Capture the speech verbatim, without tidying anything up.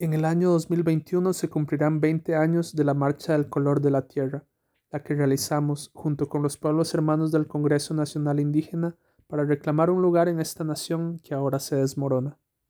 En el año dos mil veintiuno se cumplirán veinte años de la Marcha del Color de la Tierra, la que realizamos junto con los pueblos hermanos del Congreso Nacional Indígena para reclamar un lugar en esta nación que ahora se desmorona.